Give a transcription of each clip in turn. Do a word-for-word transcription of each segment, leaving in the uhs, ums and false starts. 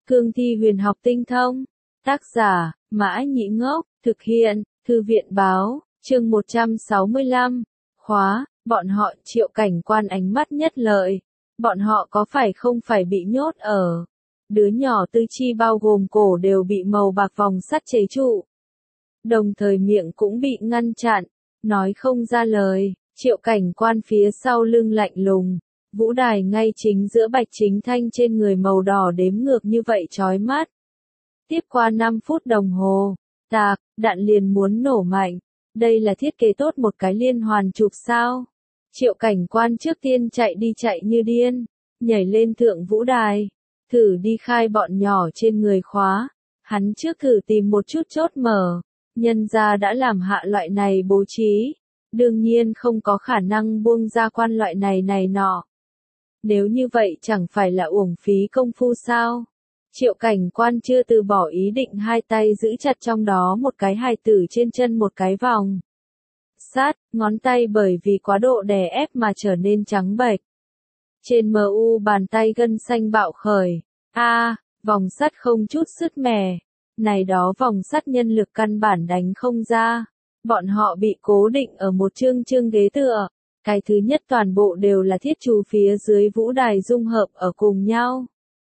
Cương thi huyền học tinh thông. Tác giả, Mã Nhĩ Ngốc, thực hiện, Thư viện báo, chương một trăm sáu mươi lăm. Khóa, bọn họ Triệu Cảnh Quan ánh mắt nhất lợi. Bọn họ có phải không phải bị nhốt ở. Đứa nhỏ tư chi bao gồm cổ đều bị màu bạc vòng sắt chế trụ. Đồng thời miệng cũng bị ngăn chặn, nói không ra lời. Triệu Cảnh Quan phía sau lưng lạnh lùng. Vũ đài ngay chính giữa Bạch Chính Thanh trên người màu đỏ đếm ngược như vậy chói mắt. Tiếp qua năm phút đồng hồ, tạc, đạn liền muốn nổ mạnh. Đây là thiết kế tốt một cái liên hoàn chụp sao. Triệu Cảnh Quan trước tiên chạy đi chạy như điên, nhảy lên thượng vũ đài, thử đi khai bọn nhỏ trên người khóa. Hắn trước thử tìm một chút chốt mở, nhân ra đã làm hạ loại này bố trí. Đương nhiên không có khả năng buông ra quan loại này này nọ. Nếu như vậy chẳng phải là uổng phí công phu sao? Triệu Cảnh Quan chưa từ bỏ ý định, hai tay giữ chặt trong đó một cái hài tử trên chân một cái vòng sắt, ngón tay bởi vì quá độ đè ép mà trở nên trắng bệch. Trên mu bàn tay gân xanh bạo khởi. A, à, vòng sắt không chút sứt mẻ. Này đó vòng sắt nhân lực căn bản đánh không ra. Bọn họ bị cố định ở một chương chương ghế tựa. Cái thứ nhất toàn bộ đều là thiết chú phía dưới vũ đài dung hợp ở cùng nhau.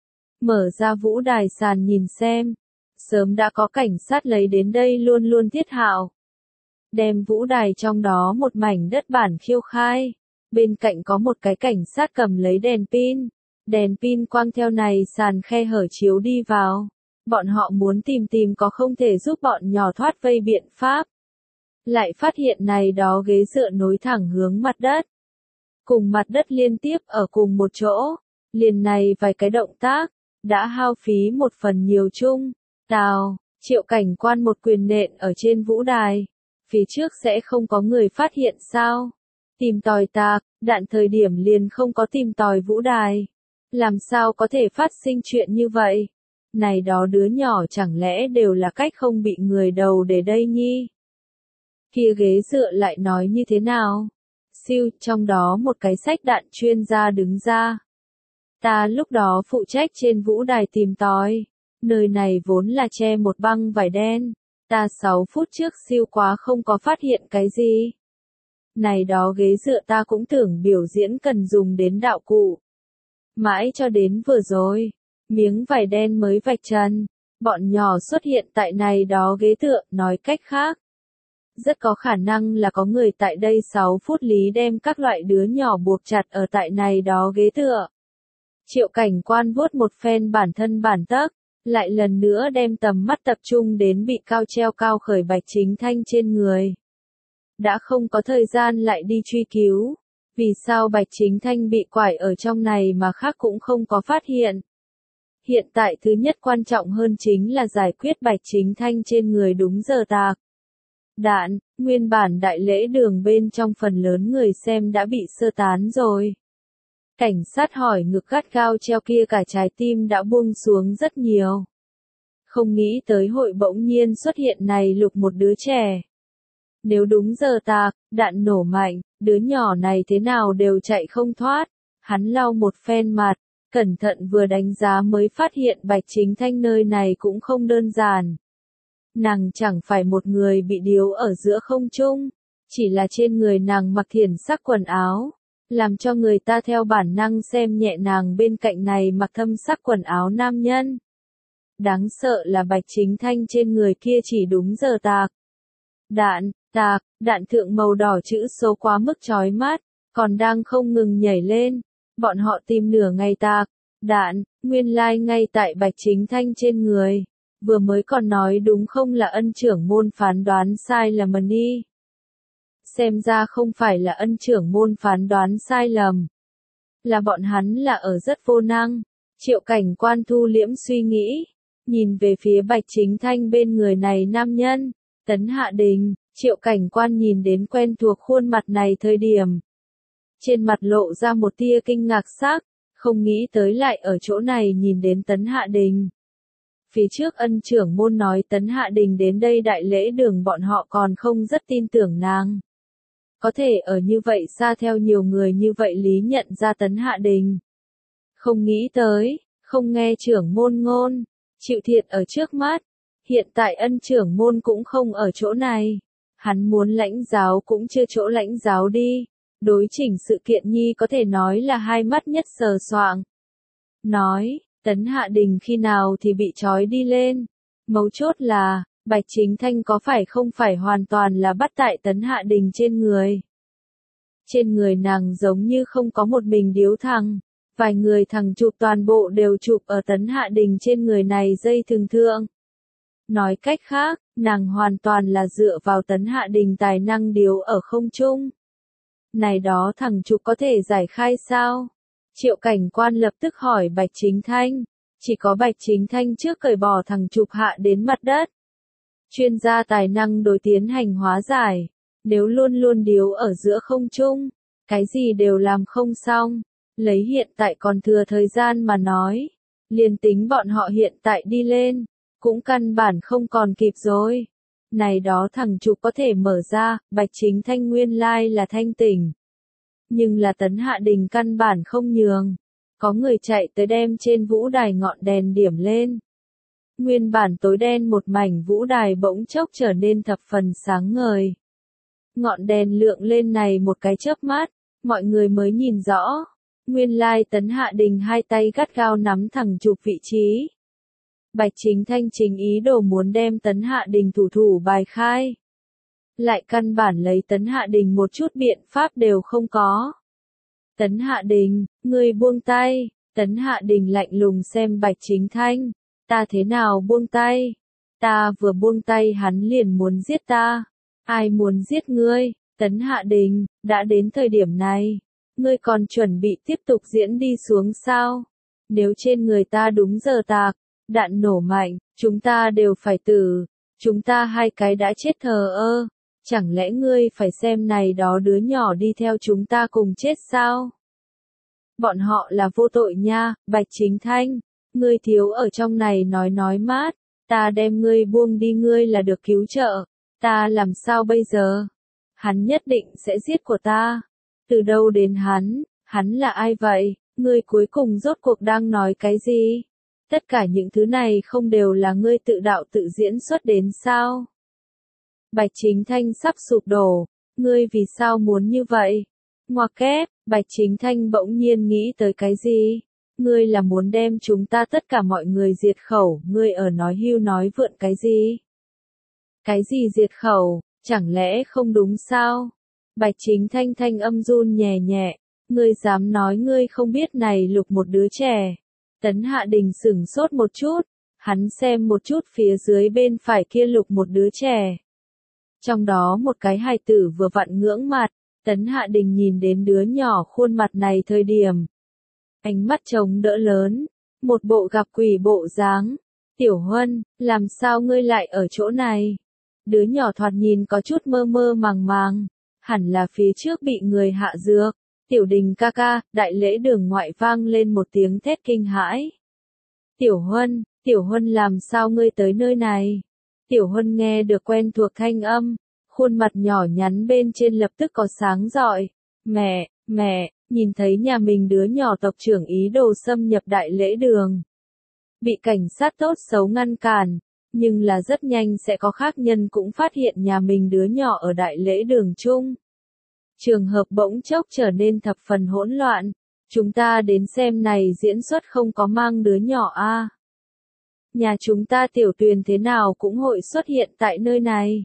Mở ra vũ đài sàn nhìn xem. Sớm đã có cảnh sát lấy đến đây luôn luôn thiết hạo. Đem vũ đài trong đó một mảnh đất bản khiêu khai. Bên cạnh có một cái cảnh sát cầm lấy đèn pin. Đèn pin quang theo này sàn khe hở chiếu đi vào. Bọn họ muốn tìm tìm có không thể giúp bọn nhỏ thoát vây biện pháp. Lại phát hiện này đó ghế dựa nối thẳng hướng mặt đất. Cùng mặt đất liên tiếp ở cùng một chỗ. Liền này vài cái động tác, đã hao phí một phần nhiều chung. Tào, Triệu Cảnh Quan một quyền nện ở trên vũ đài. Phía trước sẽ không có người phát hiện sao? Tìm tòi tạc, đạn thời điểm liền không có tìm tòi vũ đài. Làm sao có thể phát sinh chuyện như vậy? Này đó đứa nhỏ chẳng lẽ đều là cách không bị người đầu để đây nhi? Kia ghế dựa lại nói như thế nào? Siêu, trong đó một cái sách đạn chuyên gia đứng ra. Ta lúc đó phụ trách trên vũ đài tìm tòi. Nơi này vốn là che một băng vải đen. Ta sáu phút trước siêu quá không có phát hiện cái gì. Này đó ghế dựa ta cũng tưởng biểu diễn cần dùng đến đạo cụ. Mãi cho đến vừa rồi, miếng vải đen mới vạch trần. Bọn nhỏ xuất hiện tại này đó ghế tựa, nói cách khác. Rất có khả năng là có người tại đây sáu phút lý đem các loại đứa nhỏ buộc chặt ở tại này đó ghế tựa. Triệu Cảnh Quan vuốt một phen bản thân bản tấc, lại lần nữa đem tầm mắt tập trung đến bị cao treo cao khởi Bạch Chính Thanh trên người. Đã không có thời gian lại đi truy cứu. Vì sao Bạch Chính Thanh bị quải ở trong này mà khác cũng không có phát hiện. Hiện tại thứ nhất quan trọng hơn chính là giải quyết Bạch Chính Thanh trên người đúng giờ tạc. Đạn, nguyên bản đại lễ đường bên trong phần lớn người xem đã bị sơ tán rồi. Cảnh sát hỏi ngực gắt gao treo kia cả trái tim đã buông xuống rất nhiều. Không nghĩ tới hội bỗng nhiên xuất hiện này lục một đứa trẻ. Nếu đúng giờ tạc, đạn nổ mạnh, đứa nhỏ này thế nào đều chạy không thoát. Hắn lau một phen mặt, cẩn thận vừa đánh giá mới phát hiện Bạch Chính Thanh nơi này cũng không đơn giản. Nàng chẳng phải một người bị điếu ở giữa không trung, chỉ là trên người nàng mặc thiển sắc quần áo, làm cho người ta theo bản năng xem nhẹ nàng bên cạnh này mặc thâm sắc quần áo nam nhân. Đáng sợ là Bạch Chính Thanh trên người kia chỉ đúng giờ tạc. Đạn, tạc, đạn thượng màu đỏ chữ số quá mức chói mắt, còn đang không ngừng nhảy lên. Bọn họ tìm nửa ngày tạc, đạn, nguyên lai like ngay tại Bạch Chính Thanh trên người. Vừa mới còn nói đúng không là ân trưởng môn phán đoán sai lầm đi. Xem ra không phải là ân trưởng môn phán đoán sai lầm. Là bọn hắn là ở rất vô năng. Triệu Cảnh Quan thu liễm suy nghĩ. Nhìn về phía Bạch Chính Thanh bên người này nam nhân. Tấn Hạ Đình, Triệu Cảnh Quan nhìn đến quen thuộc khuôn mặt này thời điểm. Trên mặt lộ ra một tia kinh ngạc sắc. Không nghĩ tới lại ở chỗ này nhìn đến Tấn Hạ Đình. Phía trước ân trưởng môn nói Tấn Hạ Đình đến đây đại lễ đường bọn họ còn không rất tin tưởng nàng. Có thể ở như vậy xa theo nhiều người như vậy lý nhận ra Tấn Hạ Đình. Không nghĩ tới, không nghe trưởng môn ngôn, chịu thiệt ở trước mắt. Hiện tại ân trưởng môn cũng không ở chỗ này. Hắn muốn lãnh giáo cũng chưa chỗ lãnh giáo đi. Đối chỉnh sự kiện nhi có thể nói là hai mắt nhất sờ soạng. Nói, Tấn Hạ Đình khi nào thì bị trói đi lên. Mấu chốt là, Bạch Chính Thanh có phải không phải hoàn toàn là bắt tại Tấn Hạ Đình trên người. Trên người nàng giống như không có một mình điếu thằng. Vài người thằng chụp toàn bộ đều chụp ở Tấn Hạ Đình trên người này dây thường thượng. Nói cách khác, nàng hoàn toàn là dựa vào Tấn Hạ Đình tài năng điếu ở không trung. Này đó thằng chụp có thể giải khai sao? Triệu cảnh quan lập tức hỏi Bạch Chính Thanh. Chỉ có Bạch Chính Thanh trước cởi bỏ thằng chụp hạ đến mặt đất. Chuyên gia tài năng đối tiến hành hóa giải. Nếu luôn luôn điếu ở giữa không trung, cái gì đều làm không xong. Lấy hiện tại còn thừa thời gian mà nói. Liền tính bọn họ hiện tại đi lên, cũng căn bản không còn kịp rồi. Này đó thằng chụp có thể mở ra, Bạch Chính Thanh nguyên lai là thanh tỉnh. Nhưng là Tấn Hạ Đình căn bản không nhường. Có người chạy tới đem trên vũ đài ngọn đèn điểm lên. Nguyên bản tối đen một mảnh vũ đài bỗng chốc trở nên thập phần sáng ngời. Ngọn đèn lượng lên này một cái chớp mắt, mọi người mới nhìn rõ. Nguyên lai Tấn Hạ Đình hai tay gắt gao nắm thẳng chụp vị trí. Bạch Chính Thanh chính ý đồ muốn đem Tấn Hạ Đình thủ thủ bài khai. Lại căn bản lấy Tấn Hạ Đình một chút biện pháp đều không có. Tấn Hạ Đình, ngươi buông tay. Tấn Hạ Đình lạnh lùng xem Bạch Chính Thanh. Ta thế nào buông tay? Ta vừa buông tay hắn liền muốn giết ta. Ai muốn giết ngươi? Tấn Hạ Đình, đã đến thời điểm này. Ngươi còn chuẩn bị tiếp tục diễn đi xuống sao? Nếu trên người ta đúng giờ tạc, đạn nổ mạnh, chúng ta đều phải tử. Chúng ta hai cái đã chết thờ ơ. Chẳng lẽ ngươi phải xem này đó đứa nhỏ đi theo chúng ta cùng chết sao? Bọn họ là vô tội nha, Bạch Chính Thanh. Ngươi thiếu ở trong này nói nói mát. Ta đem ngươi buông đi ngươi là được cứu trợ. Ta làm sao bây giờ? Hắn nhất định sẽ giết của ta. Từ đâu đến hắn? Hắn là ai vậy? Ngươi cuối cùng rốt cuộc đang nói cái gì? Tất cả những thứ này không đều là ngươi tự đạo tự diễn xuất đến sao? Bạch Chính Thanh sắp sụp đổ. Ngươi vì sao muốn như vậy? Ngoặc kép, Bạch Chính Thanh bỗng nhiên nghĩ tới cái gì? Ngươi là muốn đem chúng ta tất cả mọi người diệt khẩu, ngươi ở nói hưu nói vượn cái gì? Cái gì diệt khẩu, chẳng lẽ không đúng sao? Bạch Chính Thanh thanh âm run nhẹ nhẹ, ngươi dám nói ngươi không biết này lục một đứa trẻ. Tấn Hạ Đình sửng sốt một chút, hắn xem một chút phía dưới bên phải kia lục một đứa trẻ. Trong đó một cái hài tử vừa vặn ngưỡng mặt, Tấn Hạ Đình nhìn đến đứa nhỏ khuôn mặt này thời điểm. Ánh mắt trông đỡ lớn, một bộ gặp quỷ bộ dáng. Tiểu Huân, làm sao ngươi lại ở chỗ này? Đứa nhỏ thoạt nhìn có chút mơ mơ màng màng, hẳn là phía trước bị người hạ dược. Tiểu Đình ca ca, đại lễ đường ngoại vang lên một tiếng thét kinh hãi. Tiểu Huân, Tiểu Huân làm sao ngươi tới nơi này? Tiểu Huân nghe được quen thuộc thanh âm, khuôn mặt nhỏ nhắn bên trên lập tức có sáng rọi. Mẹ, mẹ, nhìn thấy nhà mình đứa nhỏ tộc trưởng ý đồ xâm nhập đại lễ đường. Bị cảnh sát tốt xấu ngăn cản, nhưng là rất nhanh sẽ có khác nhân cũng phát hiện nhà mình đứa nhỏ ở đại lễ đường chung. Trường hợp bỗng chốc trở nên thập phần hỗn loạn. Chúng ta đến xem này diễn xuất không có mang đứa nhỏ a. À. Nhà chúng ta Tiểu Tuyền thế nào cũng hội xuất hiện tại nơi này.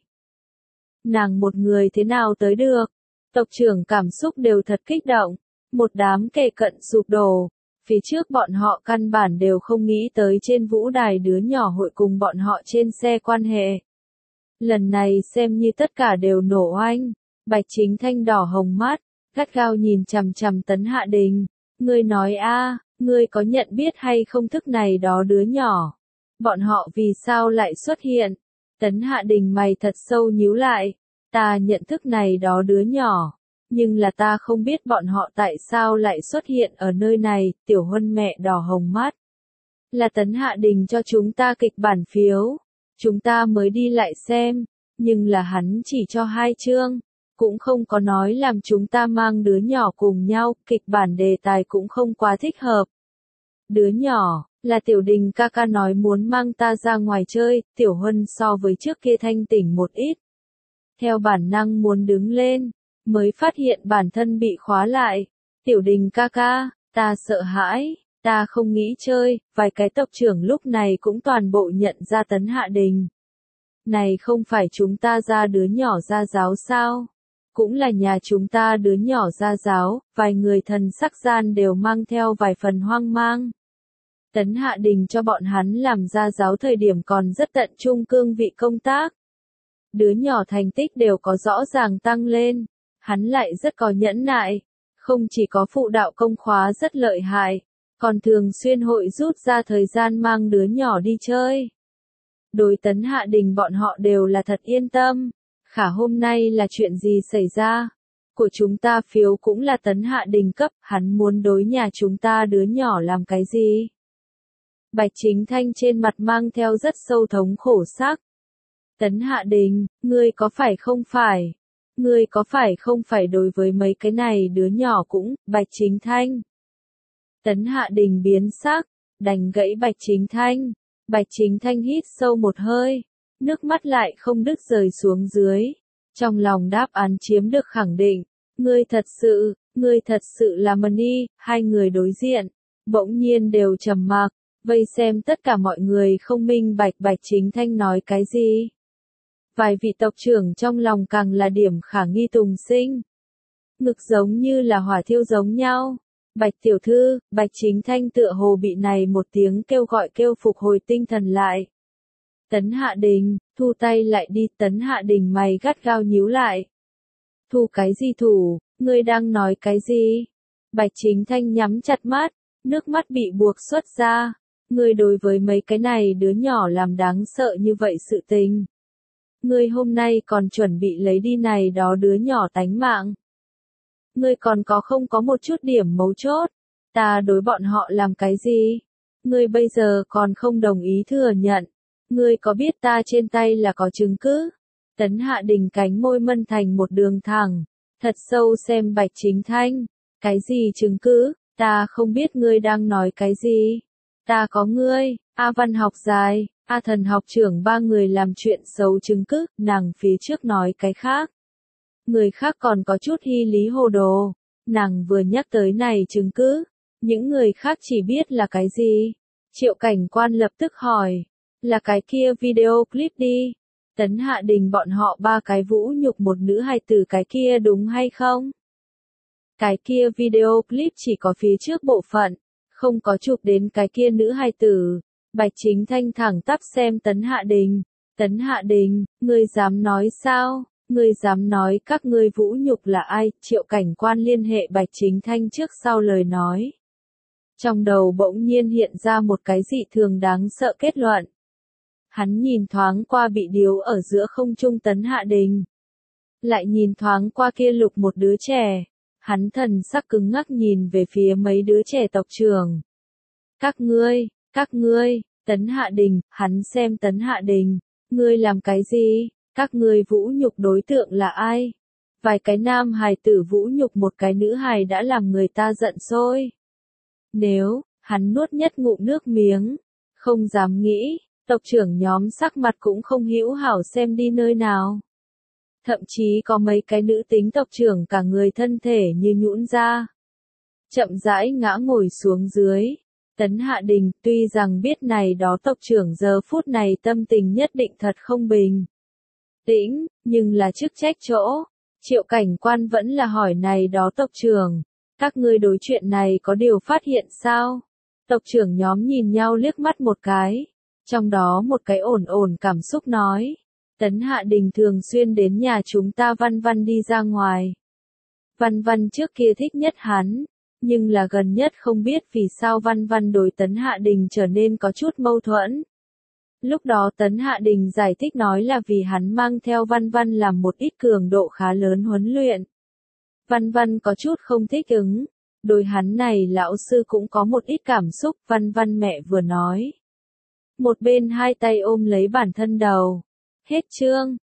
Nàng một người thế nào tới được? Tộc trưởng cảm xúc đều thật kích động. Một đám kề cận sụp đổ. Phía trước bọn họ căn bản đều không nghĩ tới trên vũ đài đứa nhỏ hội cùng bọn họ trên xe quan hệ. Lần này xem như tất cả đều nổ oanh. Bạch Chính Thanh đỏ hồng mắt, gắt gao nhìn chằm chằm Tấn Hạ Đình. Ngươi nói a, ngươi có nhận biết hay không thức này đó đứa nhỏ? Bọn họ vì sao lại xuất hiện? Tấn Hạ Đình mày thật sâu nhíu lại. Ta nhận thức này đó đứa nhỏ. Nhưng là ta không biết bọn họ tại sao lại xuất hiện ở nơi này, Tiểu Huân mẹ đỏ hồng mắt. Là Tấn Hạ Đình cho chúng ta kịch bản phiếu. Chúng ta mới đi lại xem, nhưng là hắn chỉ cho hai chương. Cũng không có nói làm chúng ta mang đứa nhỏ cùng nhau, kịch bản đề tài cũng không quá thích hợp. Đứa nhỏ, Là Tiểu Đình ca ca nói muốn mang ta ra ngoài chơi, Tiểu Huân so với trước kia thanh tỉnh một ít. Theo bản năng muốn đứng lên, mới phát hiện bản thân bị khóa lại. Tiểu Đình ca ca, ta sợ hãi, ta không nghĩ chơi, vài cái tộc trưởng lúc này cũng toàn bộ nhận ra Tấn Hạ Đình. Này không phải chúng ta ra đứa nhỏ ra giáo sao? Cũng là nhà chúng ta đứa nhỏ ra giáo, vài người thần sắc gian đều mang theo vài phần hoang mang. Tấn Hạ Đình cho bọn hắn làm ra giáo thời điểm còn rất tận trung cương vị công tác. Đứa nhỏ thành tích đều có rõ ràng tăng lên, hắn lại rất có nhẫn nại, không chỉ có phụ đạo công khóa rất lợi hại, còn thường xuyên hội rút ra thời gian mang đứa nhỏ đi chơi. Đối Tấn Hạ Đình bọn họ đều là thật yên tâm. Khả hôm nay là chuyện gì xảy ra? Của chúng ta phiếu cũng là Tấn Hạ Đình cấp, hắn muốn đối nhà chúng ta đứa nhỏ làm cái gì? Bạch Chính Thanh trên mặt mang theo rất sâu thống khổ sắc. Tấn Hạ Đình, ngươi có phải không phải? Ngươi có phải không phải đối với mấy cái này đứa nhỏ cũng, Bạch Chính Thanh? Tấn Hạ Đình biến sắc, đành gãy Bạch Chính Thanh. Bạch Chính Thanh hít sâu một hơi, nước mắt lại không đứt rời xuống dưới. Trong lòng đáp án chiếm được khẳng định, ngươi thật sự, ngươi thật sự là Mani. Hai người đối diện, bỗng nhiên đều trầm mặc, vây xem tất cả mọi người không minh bạch Bạch Chính Thanh nói cái gì. Vài vị tộc trưởng trong lòng càng là điểm khả nghi tùng sinh. Ngực giống như là hỏa thiêu giống nhau. Bạch tiểu thư, Bạch Chính Thanh tựa hồ bị này một tiếng kêu gọi kêu phục hồi tinh thần lại. Tấn Hạ Đình, thu tay lại đi. Tấn Hạ Đình mày gắt gao nhíu lại. Thu cái gì thủ, ngươi đang nói cái gì? Bạch Chính Thanh nhắm chặt mắt, nước mắt bị buộc xuất ra. Ngươi đối với mấy cái này đứa nhỏ làm đáng sợ như vậy sự tình. Ngươi hôm nay còn chuẩn bị lấy đi này đó đứa nhỏ tánh mạng. Ngươi còn có không có một chút điểm mấu chốt, ta đối bọn họ làm cái gì? Ngươi bây giờ còn không đồng ý thừa nhận. Ngươi có biết ta trên tay là có chứng cứ? Tấn Hạ Đình cánh môi mân thành một đường thẳng, thật sâu xem Bạch Chính Thanh. Cái gì chứng cứ? Ta không biết ngươi đang nói cái gì. Ta có ngươi, A Văn học dài, A Thần học trưởng ba người làm chuyện xấu chứng cứ, nàng phía trước nói cái khác. Người khác còn có chút hy lý hồ đồ, nàng vừa nhắc tới này chứng cứ, những người khác chỉ biết là cái gì. Triệu cảnh quan lập tức hỏi, là cái kia video clip đi. Tấn Hạ Đình bọn họ ba cái vũ nhục một nữ hài tử cái kia đúng hay không? Cái kia video clip chỉ có phía trước bộ phận, không có chụp đến cái kia nữ hài tử. Bạch Chính Thanh thẳng tắp xem Tấn Hạ Đình. Tấn Hạ Đình, ngươi dám nói sao? Ngươi dám nói các ngươi vũ nhục là ai? Triệu cảnh quan liên hệ Bạch Chính Thanh trước sau lời nói. Trong đầu bỗng nhiên hiện ra một cái dị thường đáng sợ kết luận. Hắn nhìn thoáng qua bị điếu ở giữa không trung Tấn Hạ Đình. Lại nhìn thoáng qua kia lục một đứa trẻ. Hắn thần sắc cứng ngắc nhìn về phía mấy đứa trẻ tộc trưởng. Các ngươi, các ngươi, Tấn Hạ Đình, hắn xem Tấn Hạ Đình. Ngươi làm cái gì? Các ngươi vũ nhục đối tượng là ai? Vài cái nam hài tử vũ nhục một cái nữ hài đã làm người ta giận sôi. Nếu, hắn nuốt nhất ngụm nước miếng, không dám nghĩ, tộc trưởng nhóm sắc mặt cũng không hữu hảo xem đi nơi nào. Thậm chí có mấy cái nữ tính tộc trưởng cả người thân thể như nhũn ra. Chậm rãi ngã ngồi xuống dưới. Tấn Hạ Đình tuy rằng biết này đó tộc trưởng giờ phút này tâm tình nhất định thật không bình tĩnh, nhưng là chức trách chỗ. Triệu cảnh quan vẫn là hỏi này đó tộc trưởng. Các ngươi đối chuyện này có điều phát hiện sao? Tộc trưởng nhóm nhìn nhau liếc mắt một cái. Trong đó một cái ổn ổn cảm xúc nói. Tấn Hạ Đình thường xuyên đến nhà chúng ta Văn Văn đi ra ngoài. Văn Văn trước kia thích nhất hắn. Nhưng là gần nhất không biết vì sao Văn Văn đối Tấn Hạ Đình trở nên có chút mâu thuẫn. Lúc đó Tấn Hạ Đình giải thích nói là vì hắn mang theo Văn Văn làm một ít cường độ khá lớn huấn luyện. Văn Văn có chút không thích ứng. Đối hắn này lão sư cũng có một ít cảm xúc. Văn Văn mẹ vừa nói. Một bên hai tay ôm lấy bản thân đầu. Hết chương.